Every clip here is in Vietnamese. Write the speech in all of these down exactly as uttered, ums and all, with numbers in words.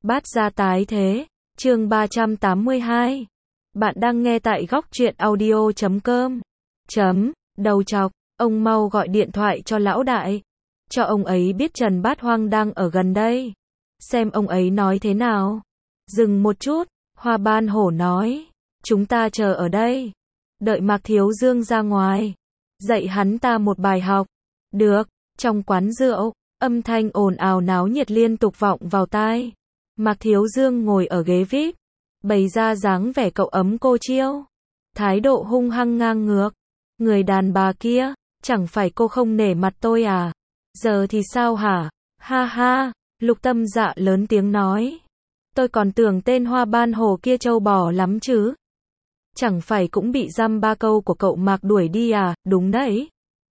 Bát gia tái thế, chương ba trăm tám mươi hai. Bạn đang nghe tại góc truyện audio chấm com. Chấm, đầu chọc, ông mau gọi điện thoại cho lão đại. Cho ông ấy biết Trần Bát Hoang đang ở gần đây. Xem ông ấy nói thế nào. Dừng một chút, Hoa Ban Hổ nói. Chúng ta chờ ở đây. Đợi Mạc Thiếu Dương ra ngoài. Dạy hắn ta một bài học. Được, trong quán rượu, âm thanh ồn ào náo nhiệt liên tục vọng vào tai. Mạc Thiếu Dương ngồi ở ghế vi ai pi, bày ra dáng vẻ cậu ấm cô chiêu. Thái độ hung hăng ngang ngược. Người đàn bà kia, chẳng phải cô không nể mặt tôi à? Giờ thì sao hả? Ha ha, Lục Tâm Dạ lớn tiếng nói. Tôi còn tưởng tên Hoa Ban Hổ kia trâu bò lắm chứ. Chẳng phải cũng bị dăm ba câu của cậu Mạc đuổi đi à? Đúng đấy.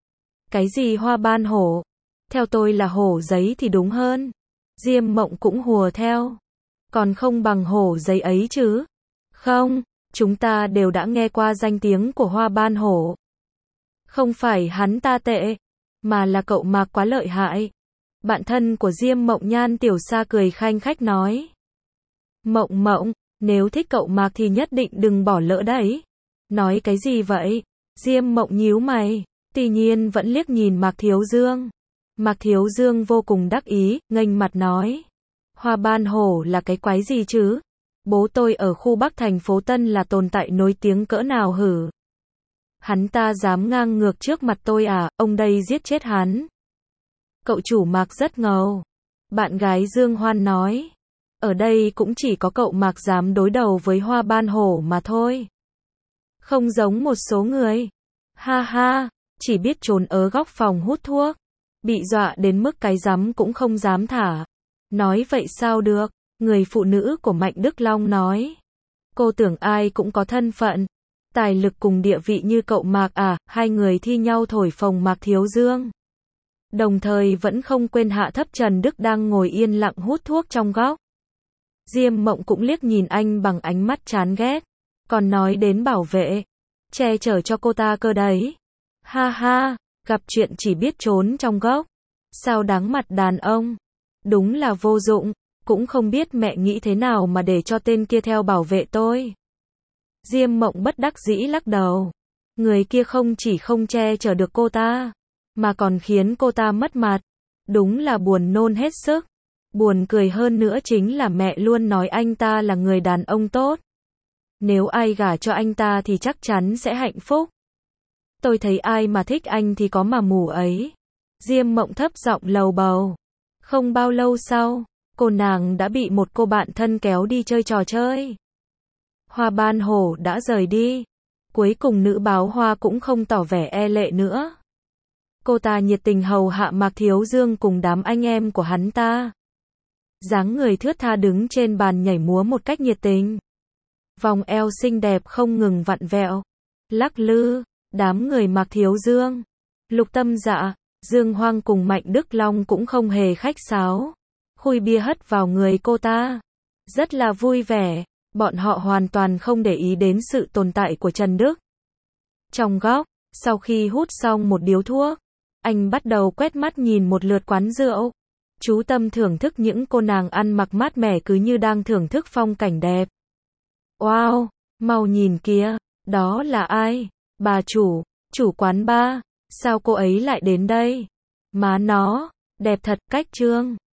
Cái gì Hoa Ban Hổ? Theo tôi là hổ giấy thì đúng hơn. Diêm Mộng cũng hùa theo. Còn không bằng hổ giấy ấy chứ. Không, chúng ta đều đã nghe qua danh tiếng của Hoa Ban Hổ. Không phải hắn ta tệ, mà là cậu Mạc quá lợi hại. Bạn thân của Diêm Mộng Nhan Tiểu Sa cười khanh khách nói. Mộng Mộng, nếu thích cậu Mạc thì nhất định đừng bỏ lỡ đấy. Nói cái gì vậy? Diêm Mộng nhíu mày, tuy nhiên vẫn liếc nhìn Mạc Thiếu Dương. Mạc Thiếu Dương vô cùng đắc ý, nghênh mặt nói. Hoa Ban Hổ là cái quái gì chứ? Bố tôi ở khu Bắc thành phố Tân là tồn tại nổi tiếng cỡ nào hử? Hắn ta dám ngang ngược trước mặt tôi à? Ông đây giết chết hắn. Cậu chủ Mạc rất ngầu. Bạn gái Dương Hoan nói. Ở đây cũng chỉ có cậu Mạc dám đối đầu với Hoa Ban Hổ mà thôi. Không giống một số người. Ha ha, chỉ biết trốn ở góc phòng hút thuốc. Bị dọa đến mức cái rắm cũng không dám thả. Nói vậy sao được? Người phụ nữ của Mạnh Đức Long nói. Cô tưởng ai cũng có thân phận, tài lực cùng địa vị như cậu Mạc à? Hai người thi nhau thổi phồng Mạc Thiếu Dương. Đồng thời vẫn không quên hạ thấp Trần Đức đang ngồi yên lặng hút thuốc trong góc. Diêm Mộng cũng liếc nhìn anh bằng ánh mắt chán ghét. Còn nói đến bảo vệ, che chở cho cô ta cơ đấy. Ha ha, gặp chuyện chỉ biết trốn trong góc. Sao đáng mặt đàn ông. Đúng là vô dụng, cũng không biết mẹ nghĩ thế nào mà để cho tên kia theo bảo vệ tôi. Diêm Mộng bất đắc dĩ lắc đầu. Người kia không chỉ không che chở được cô ta, mà còn khiến cô ta mất mặt. Đúng là buồn nôn hết sức. Buồn cười hơn nữa chính là mẹ luôn nói anh ta là người đàn ông tốt. Nếu ai gả cho anh ta thì chắc chắn sẽ hạnh phúc. Tôi thấy ai mà thích anh thì có mà mù ấy. Diêm Mộng thấp giọng lầu bầu. Không bao lâu sau, cô nàng đã bị một cô bạn thân kéo đi chơi trò chơi. Hoa Ban Hổ đã rời đi. Cuối cùng nữ báo Hoa cũng không tỏ vẻ e lệ nữa. Cô ta nhiệt tình hầu hạ Mạc Thiếu Dương cùng đám anh em của hắn ta. Dáng người thướt tha đứng trên bàn nhảy múa một cách nhiệt tình. Vòng eo xinh đẹp không ngừng vặn vẹo, lắc lư. Đám người Mạc Thiếu Dương, Lục Tâm Dạ, Dương Hoang cùng Mạnh Đức Long cũng không hề khách sáo. Khui bia hất vào người cô ta. Rất là vui vẻ. Bọn họ hoàn toàn không để ý đến sự tồn tại của Trần Đức. Trong góc, sau khi hút xong một điếu thuốc, anh bắt đầu quét mắt nhìn một lượt quán rượu. Chú tâm thưởng thức những cô nàng ăn mặc mát mẻ cứ như đang thưởng thức phong cảnh đẹp. Wow, mau nhìn kìa, đó là ai? Bà chủ, chủ quán bar, sao cô ấy lại đến đây? Má nó, đẹp thật, cách trương.